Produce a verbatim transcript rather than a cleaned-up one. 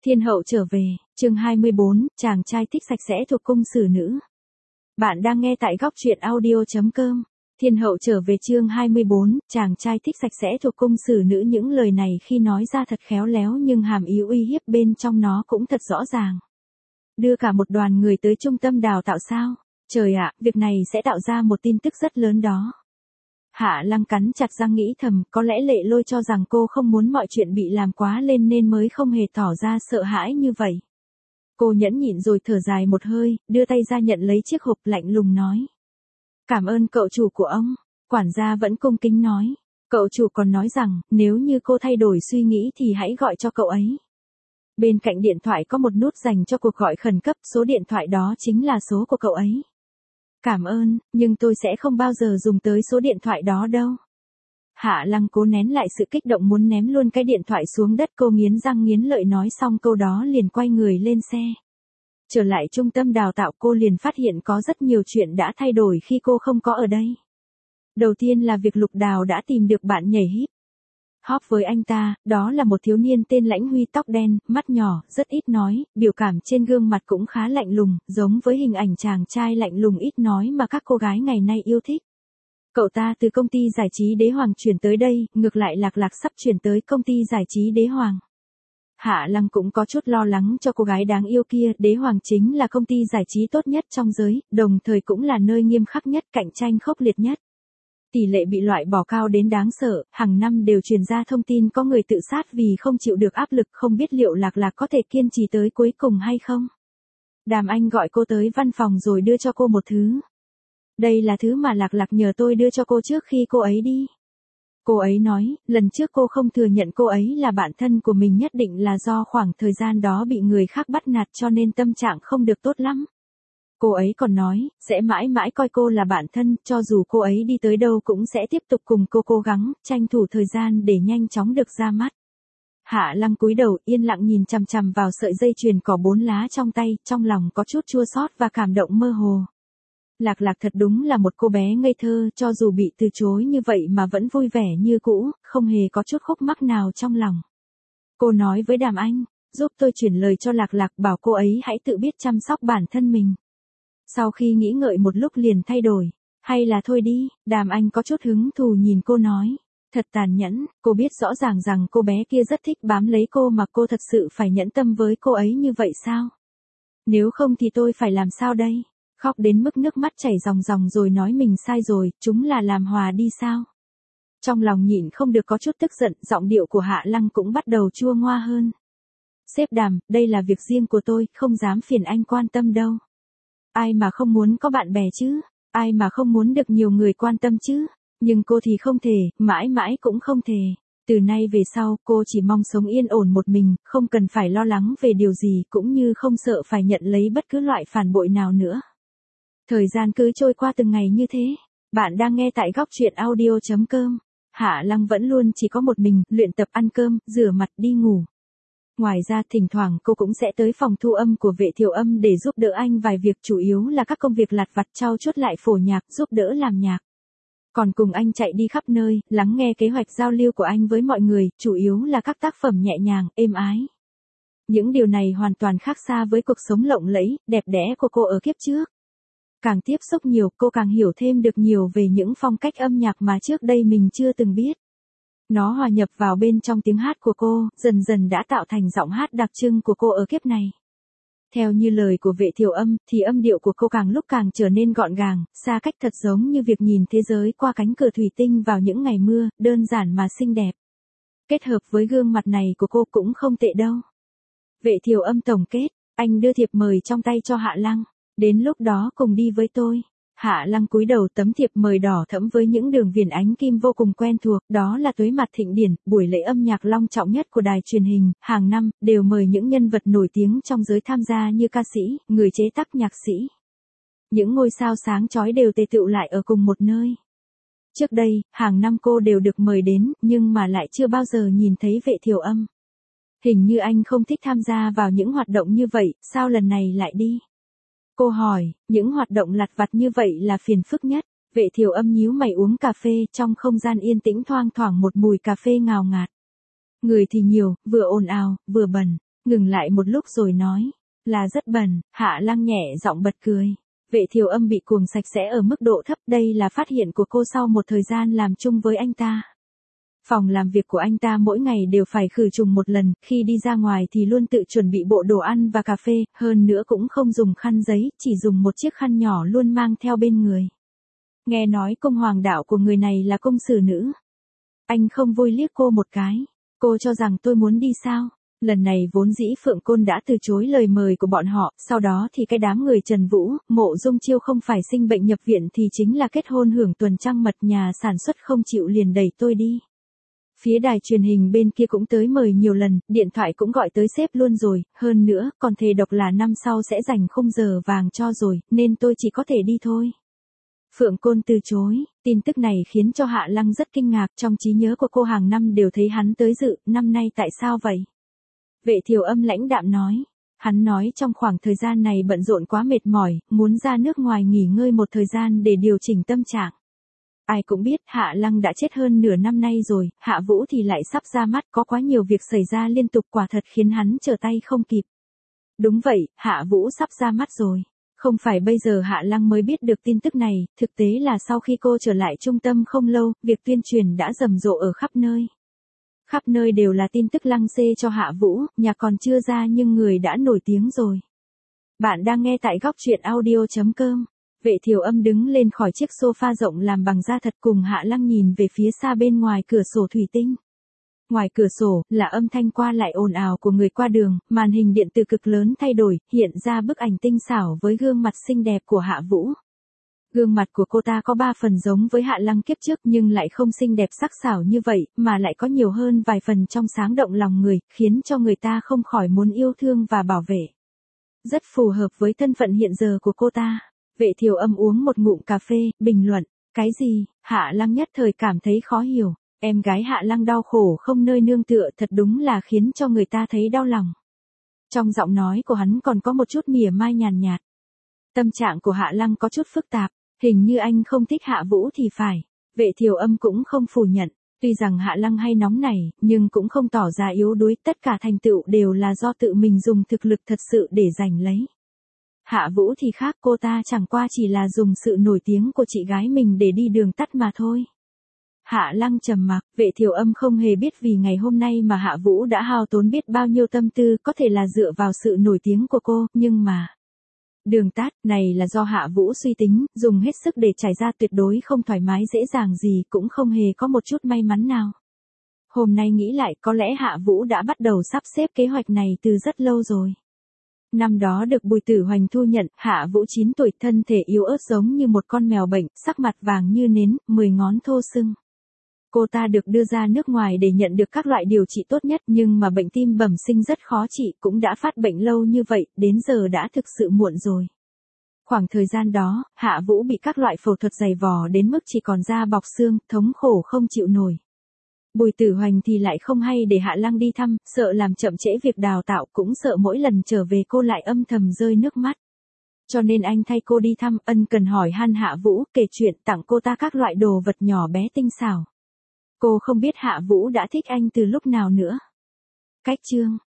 Thiên hậu trở về, chương hai mươi bốn, chàng trai thích sạch sẽ thuộc cung xử nữ. Bạn đang nghe tại góc truyện audio.com. Thiên hậu trở về chương hai mươi bốn, chàng trai thích sạch sẽ thuộc cung xử nữ. Những lời này khi nói ra thật khéo léo nhưng hàm ý uy hiếp bên trong nó cũng thật rõ ràng. Đưa cả một đoàn người tới trung tâm đào tạo sao? Trời ạ, việc này sẽ tạo ra một tin tức rất lớn đó. Hạ Lăng cắn chặt răng nghĩ thầm, có lẽ Lệ Lôi cho rằng cô không muốn mọi chuyện bị làm quá lên nên mới không hề tỏ ra sợ hãi như vậy. Cô nhẫn nhịn rồi thở dài một hơi, đưa tay ra nhận lấy chiếc hộp, lạnh lùng nói. Cảm ơn cậu chủ của ông. Quản gia vẫn cung kính nói. Cậu chủ còn nói rằng, nếu như cô thay đổi suy nghĩ thì hãy gọi cho cậu ấy. Bên cạnh điện thoại có một nút dành cho cuộc gọi khẩn cấp, số điện thoại đó chính là số của cậu ấy. Cảm ơn, nhưng tôi sẽ không bao giờ dùng tới số điện thoại đó đâu. Hạ Lăng cố nén lại sự kích động muốn ném luôn cái điện thoại xuống đất. Cô nghiến răng nghiến lợi nói xong câu đó liền quay người lên xe. Trở lại trung tâm đào tạo, cô liền phát hiện có rất nhiều chuyện đã thay đổi khi cô không có ở đây. Đầu tiên là việc Lục Đào đã tìm được bạn nhảy hip hop với anh ta. Đó là một thiếu niên tên Lãnh Huy, tóc đen, mắt nhỏ, rất ít nói, biểu cảm trên gương mặt cũng khá lạnh lùng, giống với hình ảnh chàng trai lạnh lùng ít nói mà các cô gái ngày nay yêu thích. Cậu ta từ công ty giải trí Đế Hoàng chuyển tới đây, ngược lại Lạc Lạc sắp chuyển tới công ty giải trí Đế Hoàng. Hạ Lăng cũng có chút lo lắng cho cô gái đáng yêu kia. Đế Hoàng chính là công ty giải trí tốt nhất trong giới, đồng thời cũng là nơi nghiêm khắc nhất, cạnh tranh khốc liệt nhất. Tỷ lệ bị loại bỏ cao đến đáng sợ, hàng năm đều truyền ra thông tin có người tự sát vì không chịu được áp lực. Không biết liệu Lạc Lạc có thể kiên trì tới cuối cùng hay không? Đàm Anh gọi cô tới văn phòng rồi đưa cho cô một thứ. Đây là thứ mà Lạc Lạc nhờ tôi đưa cho cô trước khi cô ấy đi. Cô ấy nói, lần trước cô không thừa nhận cô ấy là bạn thân của mình nhất định là do khoảng thời gian đó bị người khác bắt nạt cho nên tâm trạng không được tốt lắm. Cô ấy còn nói, sẽ mãi mãi coi cô là bạn thân, cho dù cô ấy đi tới đâu cũng sẽ tiếp tục cùng cô cố gắng, tranh thủ thời gian để nhanh chóng được ra mắt. Hạ Lăng cúi đầu yên lặng nhìn chằm chằm vào sợi dây chuyền cỏ bốn lá trong tay, trong lòng có chút chua xót và cảm động mơ hồ. Lạc Lạc thật đúng là một cô bé ngây thơ, cho dù bị từ chối như vậy mà vẫn vui vẻ như cũ, không hề có chút khúc mắc nào trong lòng. Cô nói với Đàm Anh, giúp tôi chuyển lời cho Lạc Lạc, bảo cô ấy hãy tự biết chăm sóc bản thân mình. Sau khi nghĩ ngợi một lúc liền thay đổi, hay là thôi đi. Đàm Anh có chút hứng thú nhìn cô nói, thật tàn nhẫn, cô biết rõ ràng rằng cô bé kia rất thích bám lấy cô mà cô thật sự phải nhẫn tâm với cô ấy như vậy sao? Nếu không thì tôi phải làm sao đây? Khóc đến mức nước mắt chảy ròng ròng rồi nói mình sai rồi, chúng là làm hòa đi sao? Trong lòng nhịn không được có chút tức giận, giọng điệu của Hạ Lăng cũng bắt đầu chua ngoa hơn. Sếp Đàm, đây là việc riêng của tôi, không dám phiền anh quan tâm đâu. Ai mà không muốn có bạn bè chứ? Ai mà không muốn được nhiều người quan tâm chứ? Nhưng cô thì không thể, mãi mãi cũng không thể. Từ nay về sau, cô chỉ mong sống yên ổn một mình, không cần phải lo lắng về điều gì, cũng như không sợ phải nhận lấy bất cứ loại phản bội nào nữa. Thời gian cứ trôi qua từng ngày như thế. Bạn đang nghe tại góc truyện audio.com. Hạ Lăng vẫn luôn chỉ có một mình, luyện tập, ăn cơm, rửa mặt, đi ngủ. Ngoài ra thỉnh thoảng cô cũng sẽ tới phòng thu âm của Vệ Thiều Âm để giúp đỡ anh vài việc, chủ yếu là các công việc lặt vặt, trau chuốt lại phổ nhạc, giúp đỡ làm nhạc. Còn cùng anh chạy đi khắp nơi, lắng nghe kế hoạch giao lưu của anh với mọi người, chủ yếu là các tác phẩm nhẹ nhàng, êm ái. Những điều này hoàn toàn khác xa với cuộc sống lộng lẫy, đẹp đẽ của cô ở kiếp trước. Càng tiếp xúc nhiều, cô càng hiểu thêm được nhiều về những phong cách âm nhạc mà trước đây mình chưa từng biết. Nó hòa nhập vào bên trong tiếng hát của cô, dần dần đã tạo thành giọng hát đặc trưng của cô ở kiếp này. Theo như lời của Vệ Thiều Âm, thì âm điệu của cô càng lúc càng trở nên gọn gàng, xa cách, thật giống như việc nhìn thế giới qua cánh cửa thủy tinh vào những ngày mưa, đơn giản mà xinh đẹp. Kết hợp với gương mặt này của cô cũng không tệ đâu. Vệ Thiều Âm tổng kết, anh đưa thiệp mời trong tay cho Hạ Lăng. Đến lúc đó cùng đi với tôi. Hạ Lăng cúi đầu, tấm thiệp mời đỏ thẫm với những đường viền ánh kim vô cùng quen thuộc, đó là Tuế Mặt Thịnh Điển, buổi lễ âm nhạc long trọng nhất của đài truyền hình, hàng năm, đều mời những nhân vật nổi tiếng trong giới tham gia như ca sĩ, người chế tác, nhạc sĩ. Những ngôi sao sáng chói đều tề tựu lại ở cùng một nơi. Trước đây, hàng năm cô đều được mời đến, nhưng mà lại chưa bao giờ nhìn thấy Vệ Thiều Âm. Hình như anh không thích tham gia vào những hoạt động như vậy, sao lần này lại đi? Cô hỏi, những hoạt động lặt vặt như vậy là phiền phức nhất. Vệ Thiều Âm nhíu mày uống cà phê, trong không gian yên tĩnh thoang thoảng một mùi cà phê ngào ngạt. Người thì nhiều, vừa ồn ào, vừa bẩn. Ngừng lại một lúc rồi nói, là rất bẩn. Hạ Lăng nhẹ giọng bật cười. Vệ Thiều Âm bị cuồng sạch sẽ ở mức độ thấp, đây là phát hiện của cô sau một thời gian làm chung với anh ta. Phòng làm việc của anh ta mỗi ngày đều phải khử trùng một lần, khi đi ra ngoài thì luôn tự chuẩn bị bộ đồ ăn và cà phê, hơn nữa cũng không dùng khăn giấy, chỉ dùng một chiếc khăn nhỏ luôn mang theo bên người. Nghe nói cung hoàng đạo của người này là cung xử nữ. Anh không vui liếc cô một cái. Cô cho rằng tôi muốn đi sao? Lần này vốn dĩ Phượng Côn đã từ chối lời mời của bọn họ, sau đó thì cái đám người Trần Vũ, Mộ Dung Chiêu không phải sinh bệnh nhập viện thì chính là kết hôn hưởng tuần trăng mật, nhà sản xuất không chịu liền đẩy tôi đi. Phía đài truyền hình bên kia cũng tới mời nhiều lần, điện thoại cũng gọi tới sếp luôn rồi, hơn nữa, còn thề độc là năm sau sẽ dành khung giờ vàng cho rồi, nên tôi chỉ có thể đi thôi. Phượng Côn từ chối, tin tức này khiến cho Hạ Lăng rất kinh ngạc, trong trí nhớ của cô hàng năm đều thấy hắn tới dự, năm nay tại sao vậy? Vệ Thiều Âm lãnh đạm nói, hắn nói trong khoảng thời gian này bận rộn quá mệt mỏi, muốn ra nước ngoài nghỉ ngơi một thời gian để điều chỉnh tâm trạng. Ai cũng biết Hạ Lăng đã chết hơn nửa năm nay rồi, Hạ Vũ thì lại sắp ra mắt, có quá nhiều việc xảy ra liên tục, quả thật khiến hắn trở tay không kịp. Đúng vậy, Hạ Vũ sắp ra mắt rồi. Không phải bây giờ Hạ Lăng mới biết được tin tức này, thực tế là sau khi cô trở lại trung tâm không lâu, việc tuyên truyền đã rầm rộ ở khắp nơi. Khắp nơi đều là tin tức lăng xê cho Hạ Vũ, nhà còn chưa ra nhưng người đã nổi tiếng rồi. Bạn đang nghe tại góc truyện audio chấm com. Vệ Thiều Âm đứng lên khỏi chiếc sofa rộng làm bằng da thật cùng Hạ Lăng nhìn về phía xa bên ngoài cửa sổ thủy tinh. Ngoài cửa sổ, là âm thanh qua lại ồn ào của người qua đường, màn hình điện tử cực lớn thay đổi, hiện ra bức ảnh tinh xảo với gương mặt xinh đẹp của Hạ Vũ. Gương mặt của cô ta có ba phần giống với Hạ Lăng kiếp trước nhưng lại không xinh đẹp sắc sảo như vậy, mà lại có nhiều hơn vài phần trong sáng động lòng người, khiến cho người ta không khỏi muốn yêu thương và bảo vệ. Rất phù hợp với thân phận hiện giờ của cô ta. Vệ Thiều Âm uống một ngụm cà phê, bình luận, cái gì? Hạ Lăng nhất thời cảm thấy khó hiểu. Em gái Hạ Lăng đau khổ không nơi nương tựa, thật đúng là khiến cho người ta thấy đau lòng. Trong giọng nói của hắn còn có một chút mỉa mai nhàn nhạt. Tâm trạng của Hạ Lăng có chút phức tạp, hình như anh không thích Hạ Vũ thì phải. Vệ Thiều Âm cũng không phủ nhận, tuy rằng Hạ Lăng hay nóng nảy, nhưng cũng không tỏ ra yếu đuối, tất cả thành tựu đều là do tự mình dùng thực lực thật sự để giành lấy. Hạ Vũ thì khác, cô ta chẳng qua chỉ là dùng sự nổi tiếng của chị gái mình để đi đường tắt mà thôi. Hạ Lăng trầm mặc, Vệ Thiều Âm không hề biết vì ngày hôm nay mà Hạ Vũ đã hao tốn biết bao nhiêu tâm tư, có thể là dựa vào sự nổi tiếng của cô, nhưng mà... Đường tắt này là do Hạ Vũ suy tính, dùng hết sức để trải ra, tuyệt đối không thoải mái dễ dàng gì, cũng không hề có một chút may mắn nào. Hôm nay nghĩ lại, có lẽ Hạ Vũ đã bắt đầu sắp xếp kế hoạch này từ rất lâu rồi. Năm đó được Bùi Tử Hoành thu nhận, Hạ Vũ chín tuổi, thân thể yếu ớt giống như một con mèo bệnh, sắc mặt vàng như nến, mười ngón thô sưng. Cô ta được đưa ra nước ngoài để nhận được các loại điều trị tốt nhất, nhưng mà bệnh tim bẩm sinh rất khó trị, cũng đã phát bệnh lâu như vậy, đến giờ đã thực sự muộn rồi. Khoảng thời gian đó, Hạ Vũ bị các loại phẫu thuật dày vò đến mức chỉ còn da bọc xương, thống khổ không chịu nổi. Bùi Tử Hoành thì lại không hay để Hạ Lăng đi thăm, sợ làm chậm trễ việc đào tạo, cũng sợ mỗi lần trở về cô lại âm thầm rơi nước mắt. Cho nên anh thay cô đi thăm, ân cần hỏi han Hạ Vũ, kể chuyện, tặng cô ta các loại đồ vật nhỏ bé tinh xảo. Cô không biết Hạ Vũ đã thích anh từ lúc nào nữa. Cách chương